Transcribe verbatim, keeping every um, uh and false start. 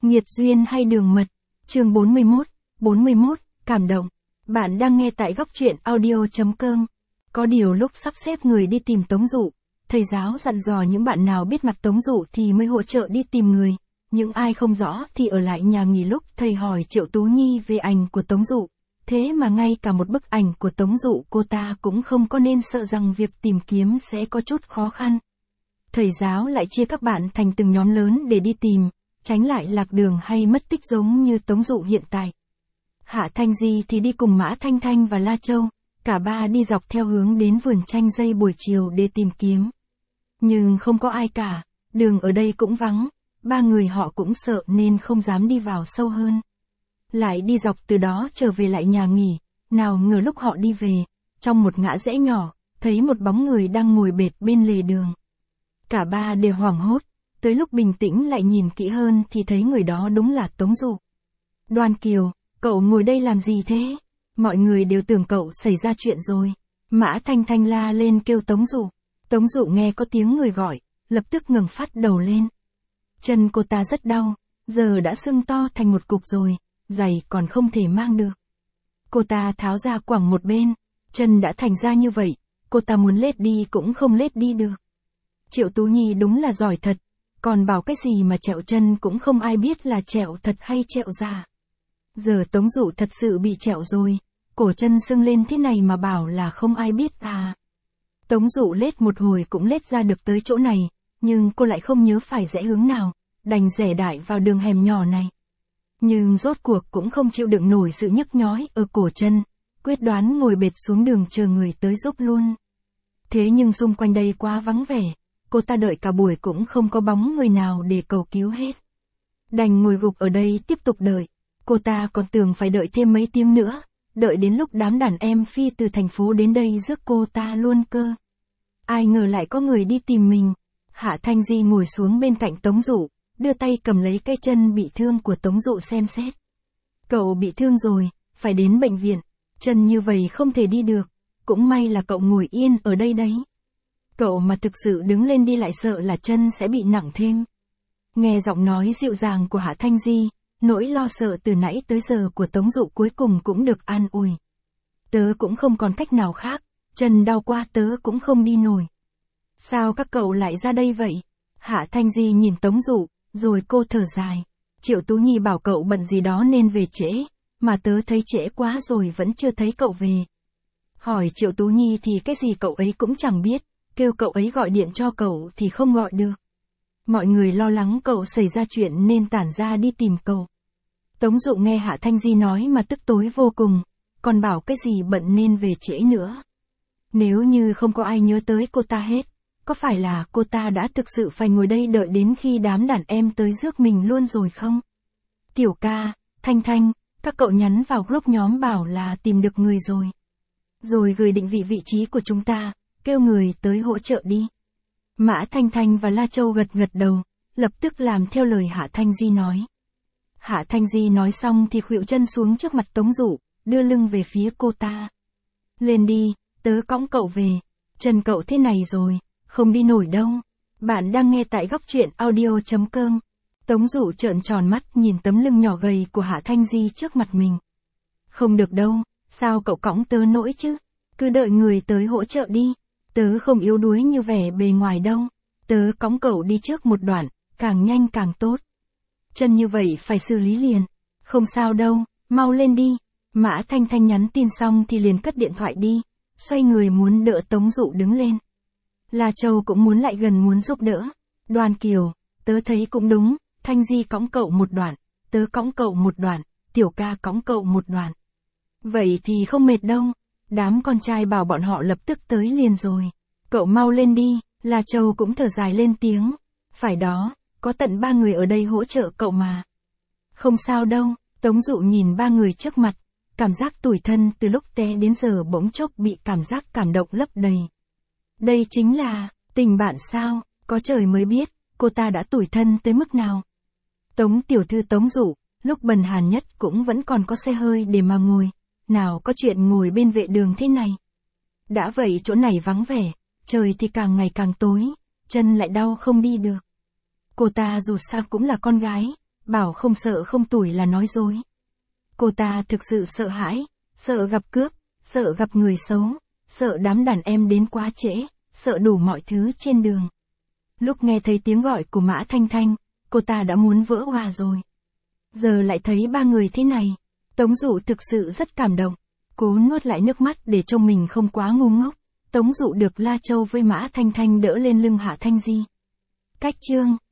Nghiệt duyên hay đường mật. Chương bốn mươi mốt, bốn mươi mốt, cảm động. Bạn đang nghe tại góc truyện audio chấm com. Có điều lúc sắp xếp người đi tìm Tống Dụ, thầy giáo dặn dò những bạn nào biết mặt Tống Dụ thì mới hỗ trợ đi tìm người, những ai không rõ thì ở lại nhà nghỉ lúc thầy hỏi Triệu Tú Nhi về ảnh của Tống Dụ. Thế mà ngay cả một bức ảnh của Tống Dụ cô ta cũng không có, nên sợ rằng việc tìm kiếm sẽ có chút khó khăn. Thầy giáo lại chia các bạn thành từng nhóm lớn để đi tìm, tránh lại lạc đường hay mất tích giống như Tống Dụ hiện tại. Hạ Thanh Di thì đi cùng Mã Thanh Thanh và La Châu, cả ba đi dọc theo hướng đến vườn chanh dây buổi chiều để tìm kiếm. Nhưng không có ai cả, đường ở đây cũng vắng, ba người họ cũng sợ nên không dám đi vào sâu hơn. Lại đi dọc từ đó trở về lại nhà nghỉ, nào ngờ lúc họ đi về, trong một ngã rẽ nhỏ, thấy một bóng người đang ngồi bệt bên lề đường. Cả ba đều hoảng hốt, tới lúc bình tĩnh lại nhìn kỹ hơn thì thấy người đó đúng là Tống Dụ. Đoan Kiều, cậu ngồi đây làm gì thế? Mọi người đều tưởng cậu xảy ra chuyện rồi. Mã Thanh Thanh la lên kêu Tống Dụ. Tống Dụ nghe có tiếng người gọi, lập tức ngẩng phát đầu lên. Chân cô ta rất đau, giờ đã sưng to thành một cục rồi, giày còn không thể mang được. Cô ta tháo ra quẳng một bên, chân đã thành ra như vậy, cô ta muốn lết đi cũng không lết đi được. Triệu Tú Nhi đúng là giỏi thật, còn bảo cái gì mà trẹo chân cũng không ai biết là trẹo thật hay trẹo giả. Giờ Tống Dụ thật sự bị trẹo rồi, cổ chân sưng lên thế này mà bảo là không ai biết à. Tống Dụ lết một hồi cũng lết ra được tới chỗ này, nhưng cô lại không nhớ phải rẽ hướng nào, đành rẽ đại vào đường hẻm nhỏ này. Nhưng rốt cuộc cũng không chịu đựng nổi sự nhức nhói ở cổ chân, quyết đoán ngồi bệt xuống đường chờ người tới giúp luôn. Thế nhưng xung quanh đây quá vắng vẻ, cô ta đợi cả buổi cũng không có bóng người nào để cầu cứu hết. Đành ngồi gục ở đây tiếp tục đợi, cô ta còn tưởng phải đợi thêm mấy tiếng nữa, đợi đến lúc đám đàn em phi từ thành phố đến đây rước cô ta luôn cơ. Ai ngờ lại có người đi tìm mình. Hạ Thanh Di ngồi xuống bên cạnh Tống Dụ, đưa tay cầm lấy cái chân bị thương của Tống Dụ xem xét. Cậu bị thương rồi, phải đến bệnh viện, chân như vậy không thể đi được, cũng may là cậu ngồi yên ở đây đấy. Cậu mà thực sự đứng lên đi lại sợ là chân sẽ bị nặng thêm. Nghe giọng nói dịu dàng của Hạ Thanh Di, nỗi lo sợ từ nãy tới giờ của Tống Dụ cuối cùng cũng được an ủi. Tớ cũng không còn cách nào khác, chân đau qua tớ cũng không đi nổi. Sao các cậu lại ra đây vậy? Hạ Thanh Di nhìn Tống Dụ, rồi cô thở dài. Triệu Tú Nhi bảo cậu bận gì đó nên về trễ, mà tớ thấy trễ quá rồi vẫn chưa thấy cậu về. Hỏi Triệu Tú Nhi thì cái gì cậu ấy cũng chẳng biết, kêu cậu ấy gọi điện cho cậu thì không gọi được. Mọi người lo lắng cậu xảy ra chuyện nên tản ra đi tìm cậu. Tống Dụ nghe Hạ Thanh Di nói mà tức tối vô cùng, còn bảo cái gì bận nên về trễ nữa. Nếu như không có ai nhớ tới cô ta hết, có phải là cô ta đã thực sự phải ngồi đây đợi đến khi đám đàn em tới rước mình luôn rồi không? Tiểu ca, Thanh Thanh, các cậu nhắn vào group nhóm bảo là tìm được người rồi. Rồi gửi định vị vị trí của chúng ta, kêu người tới hỗ trợ đi. Mã Thanh Thanh và La Châu gật gật đầu, lập tức làm theo lời Hạ Thanh Di nói. Hạ Thanh Di nói xong thì khuỵu chân xuống trước mặt Tống Dụ, đưa lưng về phía cô ta. Lên đi, tớ cõng cậu về, chân cậu thế này rồi, không đi nổi đâu. Bạn đang nghe tại góc truyện audio chấm com. Tống Dụ trợn tròn mắt nhìn tấm lưng nhỏ gầy của Hạ Thanh Di trước mặt mình. Không được đâu, sao cậu cõng tớ nổi chứ? Cứ đợi người tới hỗ trợ đi. Tớ không yếu đuối như vẻ bề ngoài đâu. Tớ cõng cậu đi trước một đoạn, càng nhanh càng tốt. Chân như vậy phải xử lý liền. Không sao đâu, mau lên đi. Mã Thanh Thanh nhắn tin xong thì liền cất điện thoại đi, xoay người muốn đỡ Tống Dụ đứng lên. La Châu cũng muốn lại gần muốn giúp đỡ. Đoan Kiều, tớ thấy cũng đúng, Thanh Di cõng cậu một đoạn, tớ cõng cậu một đoạn, Tiểu ca cõng cậu một đoạn. Vậy thì không mệt đâu. Đám con trai bảo bọn họ lập tức tới liền rồi. Cậu mau lên đi. La Châu cũng thở dài lên tiếng. Phải đó, có tận ba người ở đây hỗ trợ cậu mà. Không sao đâu. Tống Dụ nhìn ba người trước mặt, cảm giác tủi thân từ lúc té đến giờ bỗng chốc bị cảm giác cảm động lấp đầy. Đây chính là tình bạn sao? Có trời mới biết, cô ta đã tủi thân tới mức nào. Tống tiểu thư Tống Dụ, lúc bần hàn nhất cũng vẫn còn có xe hơi để mà ngồi. Nào có chuyện ngồi bên vệ đường thế này. Đã vậy chỗ này vắng vẻ, trời thì càng ngày càng tối, chân lại đau không đi được. Cô ta dù sao cũng là con gái, bảo không sợ không tủi là nói dối. Cô ta thực sự sợ hãi, sợ gặp cướp, sợ gặp người xấu, sợ đám đàn em đến quá trễ, sợ đủ mọi thứ trên đường. Lúc nghe thấy tiếng gọi của Mã Thanh Thanh, cô ta đã muốn vỡ òa rồi. Giờ lại thấy ba người thế này, Tống Dụ thực sự rất cảm động. Cố nuốt lại nước mắt để trông mình không quá ngu ngốc. Tống Dụ được La Châu với Mã Thanh Thanh đỡ lên lưng Hạ Thanh Di. Cách chương